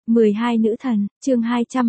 12 nữ thần, chương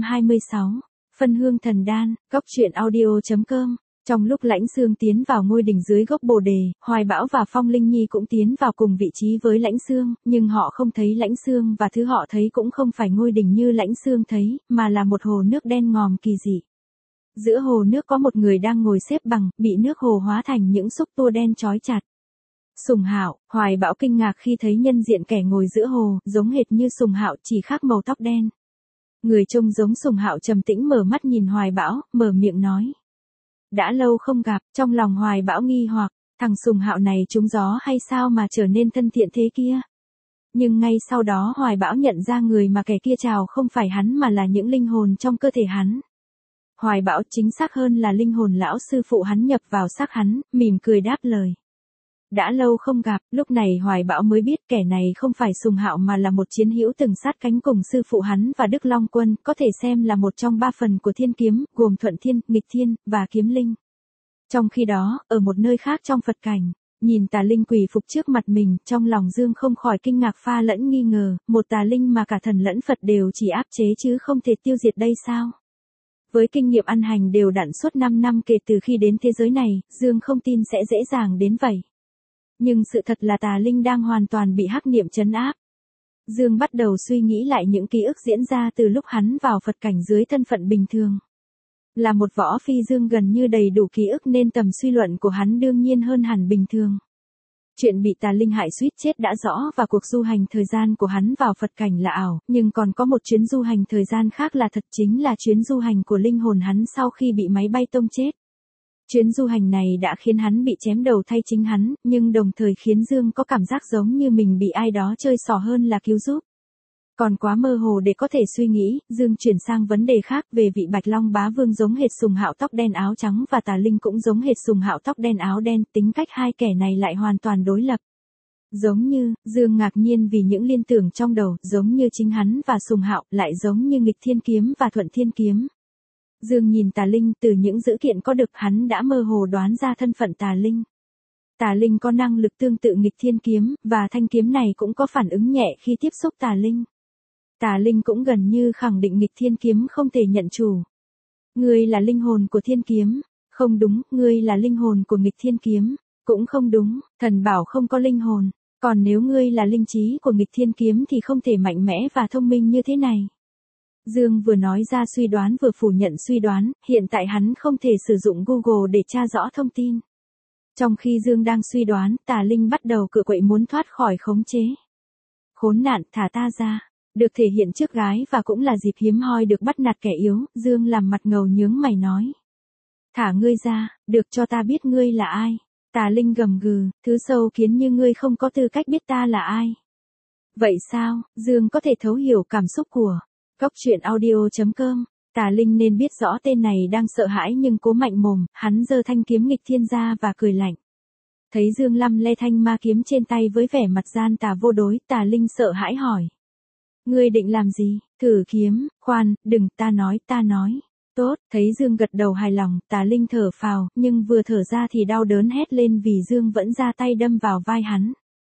226. Phân hương thần đan, góc truyện audio.com. Trong lúc Lãnh Xương tiến vào ngôi đình dưới gốc bồ đề, Hoài Bão và Phong Linh Nhi cũng tiến vào cùng vị trí với Lãnh Xương, nhưng họ không thấy Lãnh Xương và thứ họ thấy cũng không phải ngôi đình như Lãnh Xương thấy, mà là một hồ nước đen ngòm kỳ dị. Giữa hồ nước có một người đang ngồi xếp bằng, bị nước hồ hóa thành những xúc tua đen chói chặt. Sùng Hạo, Hoài Bão kinh ngạc khi thấy nhân diện kẻ ngồi giữa hồ, giống hệt như Sùng Hạo chỉ khác màu tóc đen. Người trông giống Sùng Hạo trầm tĩnh mở mắt nhìn Hoài Bão, mở miệng nói. Đã lâu không gặp, trong lòng Hoài Bão nghi hoặc, thằng Sùng Hạo này trúng gió hay sao mà trở nên thân thiện thế kia. Nhưng ngay sau đó Hoài Bão nhận ra người mà kẻ kia chào không phải hắn mà là những linh hồn trong cơ thể hắn. Hoài Bão chính xác hơn là linh hồn lão sư phụ hắn nhập vào xác hắn, mỉm cười đáp lời. Đã lâu không gặp, lúc này Hoài Bão mới biết kẻ này không phải Sùng Hạo mà là một chiến hữu từng sát cánh cùng sư phụ hắn và Đức Long Quân, có thể xem là một trong 3 phần của thiên kiếm, gồm thuận thiên, nghịch thiên, và kiếm linh. Trong khi đó, ở một nơi khác trong Phật cảnh, nhìn tà linh quỳ phục trước mặt mình, trong lòng Dương không khỏi kinh ngạc pha lẫn nghi ngờ, một tà linh mà cả thần lẫn Phật đều chỉ áp chế chứ không thể tiêu diệt đây sao? Với kinh nghiệm ăn hành đều đặn suốt 5 năm kể từ khi đến thế giới này, Dương không tin sẽ dễ dàng đến vậy. Nhưng sự thật là tà linh đang hoàn toàn bị hắc niệm trấn áp. Dương bắt đầu suy nghĩ lại những ký ức diễn ra từ lúc hắn vào Phật cảnh dưới thân phận bình thường. Là một võ phi Dương gần như đầy đủ ký ức nên tầm suy luận của hắn đương nhiên hơn hẳn bình thường. Chuyện bị tà linh hại suýt chết đã rõ và cuộc du hành thời gian của hắn vào Phật cảnh là ảo, nhưng còn có một chuyến du hành thời gian khác là thật, chính là chuyến du hành của linh hồn hắn sau khi bị máy bay tông chết. Chuyến du hành này đã khiến hắn bị chém đầu thay chính hắn, nhưng đồng thời khiến Dương có cảm giác giống như mình bị ai đó chơi xỏ hơn là cứu giúp. Còn quá mơ hồ để có thể suy nghĩ, Dương chuyển sang vấn đề khác về vị Bạch Long Bá Vương giống hệt Sùng Hạo tóc đen áo trắng và tà linh cũng giống hệt Sùng Hạo tóc đen áo đen, tính cách hai kẻ này lại hoàn toàn đối lập. Giống như, Dương ngạc nhiên vì những liên tưởng trong đầu, giống như chính hắn và Sùng Hạo, lại giống như nghịch thiên kiếm và thuận thiên kiếm. Dương nhìn tà linh, từ những dữ kiện có được hắn đã mơ hồ đoán ra thân phận tà linh. Tà linh có năng lực tương tự nghịch thiên kiếm, và thanh kiếm này cũng có phản ứng nhẹ khi tiếp xúc tà linh. Tà linh cũng gần như khẳng định nghịch thiên kiếm không thể nhận chủ. Ngươi là linh hồn của thiên kiếm. Không đúng, ngươi là linh hồn của nghịch thiên kiếm. Cũng không đúng, thần bảo không có linh hồn. Còn nếu ngươi là linh trí của nghịch thiên kiếm thì không thể mạnh mẽ và thông minh như thế này. Dương vừa nói ra suy đoán vừa phủ nhận suy đoán, hiện tại hắn không thể sử dụng Google để tra rõ thông tin. Trong khi Dương đang suy đoán, tà linh bắt đầu cựa quậy muốn thoát khỏi khống chế. Khốn nạn, thả ta ra. Được thể hiện trước gái và cũng là dịp hiếm hoi được bắt nạt kẻ yếu, Dương làm mặt ngầu nhướng mày nói. Thả ngươi ra, được cho ta biết ngươi là ai. Tà linh gầm gừ, thứ sâu kiến như ngươi không có tư cách biết ta là ai. Vậy sao, Dương có thể thấu hiểu cảm xúc của góc truyện audio.com. Tà linh nên biết rõ tên này đang sợ hãi nhưng cố mạnh mồm, hắn giơ thanh kiếm nghịch thiên ra và cười lạnh. Thấy Dương lăm le thanh ma kiếm trên tay với vẻ mặt gian tà vô đối, tà linh sợ hãi hỏi. Ngươi định làm gì? Thử kiếm, khoan, đừng, ta nói. Tốt, thấy Dương gật đầu hài lòng, tà linh thở phào, nhưng vừa thở ra thì đau đớn hét lên vì Dương vẫn ra tay đâm vào vai hắn.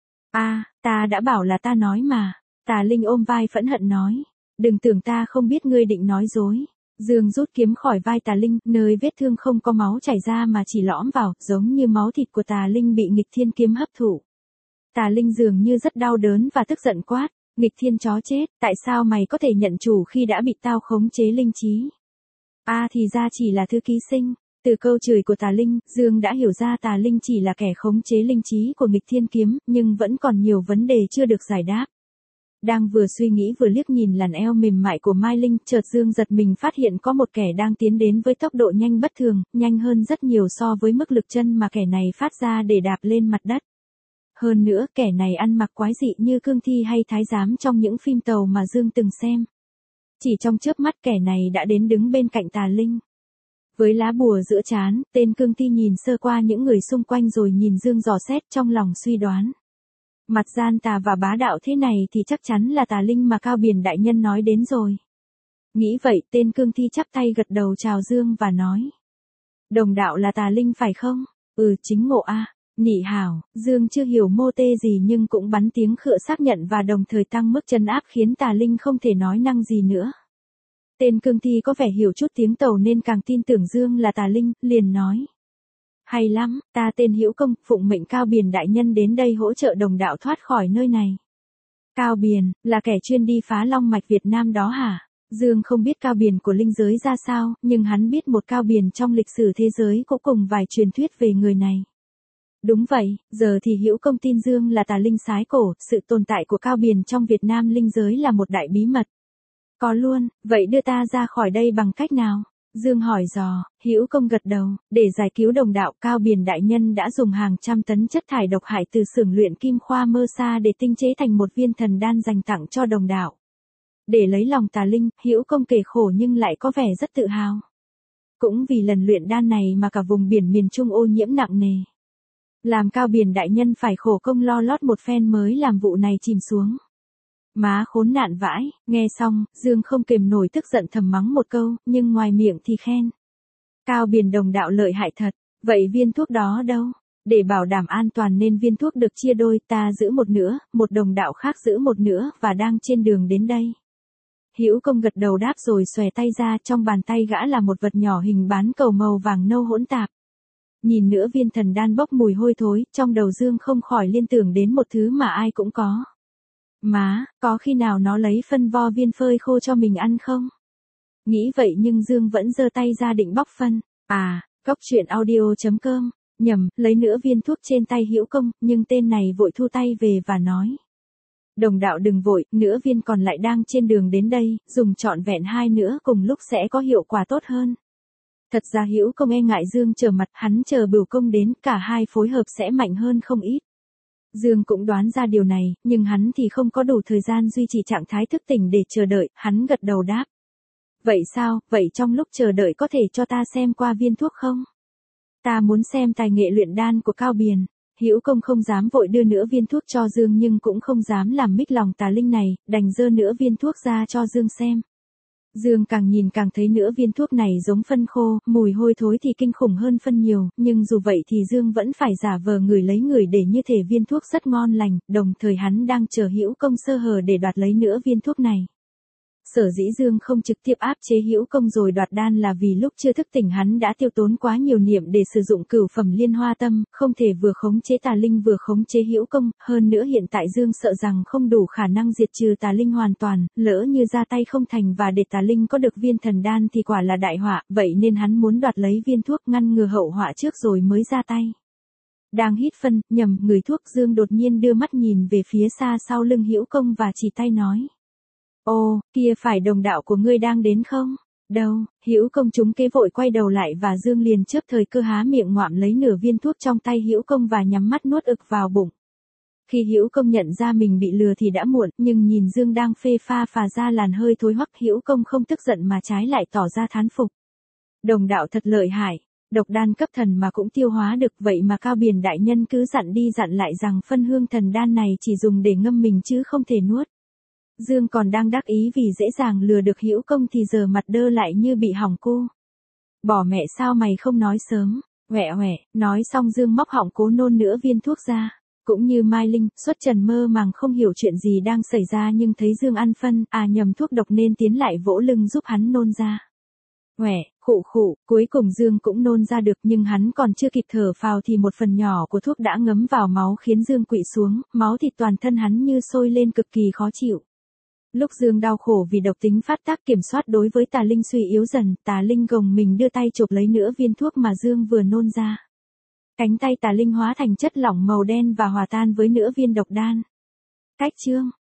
Ta đã bảo là ta nói mà. Tà linh ôm vai phẫn hận nói. Đừng tưởng ta không biết ngươi định nói dối. Dương rút kiếm khỏi vai tà linh, nơi vết thương không có máu chảy ra mà chỉ lõm vào, giống như máu thịt của tà linh bị nghịch thiên kiếm hấp thụ. Tà linh dường như rất đau đớn và tức giận quát. Nghịch thiên chó chết, tại sao mày có thể nhận chủ khi đã bị tao khống chế linh trí? Thì ra chỉ là thứ ký sinh. Từ câu chửi của tà linh, Dương đã hiểu ra tà linh chỉ là kẻ khống chế linh trí của nghịch thiên kiếm, nhưng vẫn còn nhiều vấn đề chưa được giải đáp. Đang vừa suy nghĩ vừa liếc nhìn làn eo mềm mại của Mai Linh, chợt Dương giật mình phát hiện có một kẻ đang tiến đến với tốc độ nhanh bất thường, nhanh hơn rất nhiều so với mức lực chân mà kẻ này phát ra để đạp lên mặt đất. Hơn nữa, kẻ này ăn mặc quái dị như cương thi hay thái giám trong những phim tàu mà Dương từng xem. Chỉ trong chớp mắt kẻ này đã đến đứng bên cạnh tà linh. Với lá bùa giữa trán, tên cương thi nhìn sơ qua những người xung quanh rồi nhìn Dương dò xét trong lòng suy đoán. Mặt gian tà và bá đạo thế này thì chắc chắn là tà linh mà Cao Biển đại nhân nói đến rồi. Nghĩ vậy, tên cương thi chắp tay gật đầu chào Dương và nói. Đồng đạo là tà linh phải không? Chính ngộ a. Nị hảo, Dương chưa hiểu mô tê gì nhưng cũng bắn tiếng khựa xác nhận và đồng thời tăng mức trấn áp khiến Tà Linh không thể nói năng gì nữa. Tên cương thi có vẻ hiểu chút tiếng Tàu nên càng tin tưởng Dương là Tà Linh, liền nói. Hay lắm, ta tên Hữu Công, phụng mệnh Cao Biền đại nhân đến đây hỗ trợ đồng đạo thoát khỏi nơi này. Cao Biền, là kẻ chuyên đi phá long mạch Việt Nam đó hả? Dương không biết Cao Biền của linh giới ra sao, nhưng hắn biết một Cao Biền trong lịch sử thế giới cũng cùng vài truyền thuyết về người này. Đúng vậy, giờ thì Hữu Công tin Dương là tà linh sái cổ, sự tồn tại của Cao Biền trong Việt Nam linh giới là một đại bí mật. Có luôn, vậy đưa ta ra khỏi đây bằng cách nào? Dương hỏi dò, Hữu Công gật đầu, để giải cứu đồng đạo Cao Biền đại nhân đã dùng hàng trăm tấn chất thải độc hại từ xưởng luyện kim khoa mơ sa để tinh chế thành một viên thần đan dành tặng cho đồng đạo. Để lấy lòng tà linh, Hữu Công kể khổ nhưng lại có vẻ rất tự hào. Cũng vì lần luyện đan này mà cả vùng biển miền Trung ô nhiễm nặng nề. Làm Cao Biền đại nhân phải khổ công lo lót một phen mới làm vụ này chìm xuống. Má khốn nạn vãi, nghe xong, Dương không kềm nổi tức giận thầm mắng một câu, nhưng ngoài miệng thì khen. Cao Biền đồng đạo lợi hại thật, vậy viên thuốc đó đâu? Để bảo đảm an toàn nên viên thuốc được chia đôi, ta giữ một nửa, một đồng đạo khác giữ một nửa và đang trên đường đến đây. Hữu Công gật đầu đáp rồi xòe tay ra, trong bàn tay gã là một vật nhỏ hình bán cầu màu vàng nâu hỗn tạp. Nhìn nữa viên thần đan bốc mùi hôi thối, trong đầu Dương không khỏi liên tưởng đến một thứ mà ai cũng có. Má, có khi nào nó lấy phân vo viên phơi khô cho mình ăn không? Nghĩ vậy nhưng Dương vẫn giơ tay ra định bóc phân. Góc truyện audio.com, nhầm, lấy nữa viên thuốc trên tay Hữu Công, nhưng tên này vội thu tay về và nói. Đồng đạo đừng vội, nữa viên còn lại đang trên đường đến đây, dùng trọn vẹn 2 nữa cùng lúc sẽ có hiệu quả tốt hơn. Thật ra Hữu Công e ngại Dương trở mặt, hắn chờ Bửu Công đến, cả hai phối hợp sẽ mạnh hơn không ít. Dương cũng đoán ra điều này, nhưng hắn thì không có đủ thời gian duy trì trạng thái thức tỉnh để chờ đợi, hắn gật đầu đáp. Vậy sao, vậy trong lúc chờ đợi có thể cho ta xem qua viên thuốc không? Ta muốn xem tài nghệ luyện đan của Cao Biền. Hữu Công không dám vội đưa nữa viên thuốc cho Dương nhưng cũng không dám làm mích lòng tà linh này, đành dơ nữa viên thuốc ra cho Dương xem. Dương càng nhìn càng thấy nữa viên thuốc này giống phân khô, mùi hôi thối thì kinh khủng hơn phân nhiều, nhưng dù vậy thì Dương vẫn phải giả vờ ngửi lấy người để như thể viên thuốc rất ngon lành, đồng thời hắn đang chờ Hữu Công sơ hở để đoạt lấy nữa viên thuốc này. Sở dĩ Dương không trực tiếp áp chế Hữu Công rồi đoạt đan là vì lúc chưa thức tỉnh hắn đã tiêu tốn quá nhiều niệm để sử dụng cửu phẩm liên hoa tâm, không thể vừa khống chế tà linh vừa khống chế Hữu Công, hơn nữa hiện tại Dương sợ rằng không đủ khả năng diệt trừ tà linh hoàn toàn, lỡ như ra tay không thành và để tà linh có được viên thần đan thì quả là đại họa, vậy nên hắn muốn đoạt lấy viên thuốc ngăn ngừa hậu họa trước rồi mới ra tay. Đang hít phân, người thuốc Dương đột nhiên đưa mắt nhìn về phía xa sau lưng Hữu Công và chỉ tay nói. Ô, kia phải đồng đạo của ngươi đang đến không? Đâu, Hữu Công trúng kế vội quay đầu lại và Dương liền chớp thời cơ há miệng ngoạm lấy nửa viên thuốc trong tay Hữu Công và nhắm mắt nuốt ực vào bụng. Khi Hữu Công nhận ra mình bị lừa thì đã muộn, nhưng nhìn Dương đang phê pha phà ra làn hơi thối hoắc, Hữu Công không tức giận mà trái lại tỏ ra thán phục. Đồng đạo thật lợi hại, độc đan cấp thần mà cũng tiêu hóa được, vậy mà Cao Biền đại nhân cứ dặn đi dặn lại rằng phân hương thần đan này chỉ dùng để ngâm mình chứ không thể nuốt. Dương còn đang đắc ý vì dễ dàng lừa được Hữu Công thì giờ mặt đơ lại như bị hỏng cu. Bỏ mẹ sao mày không nói sớm, huệ huệ, nói xong Dương móc họng cố nôn nữa viên thuốc ra. Cũng như Mai Linh, Xuất Trần mơ màng không hiểu chuyện gì đang xảy ra nhưng thấy Dương ăn phân, nhầm thuốc độc nên tiến lại vỗ lưng giúp hắn nôn ra. Huệ, khụ khụ, cuối cùng Dương cũng nôn ra được nhưng hắn còn chưa kịp thở phào thì một phần nhỏ của thuốc đã ngấm vào máu khiến Dương quỵ xuống, máu thịt toàn thân hắn như sôi lên cực kỳ khó chịu. Lúc Dương đau khổ vì độc tính phát tác kiểm soát đối với tà linh suy yếu dần, tà linh gồng mình đưa tay chộp lấy nữa viên thuốc mà Dương vừa nôn ra. Cánh tay tà linh hóa thành chất lỏng màu đen và hòa tan với nữa viên độc đan. Cách chương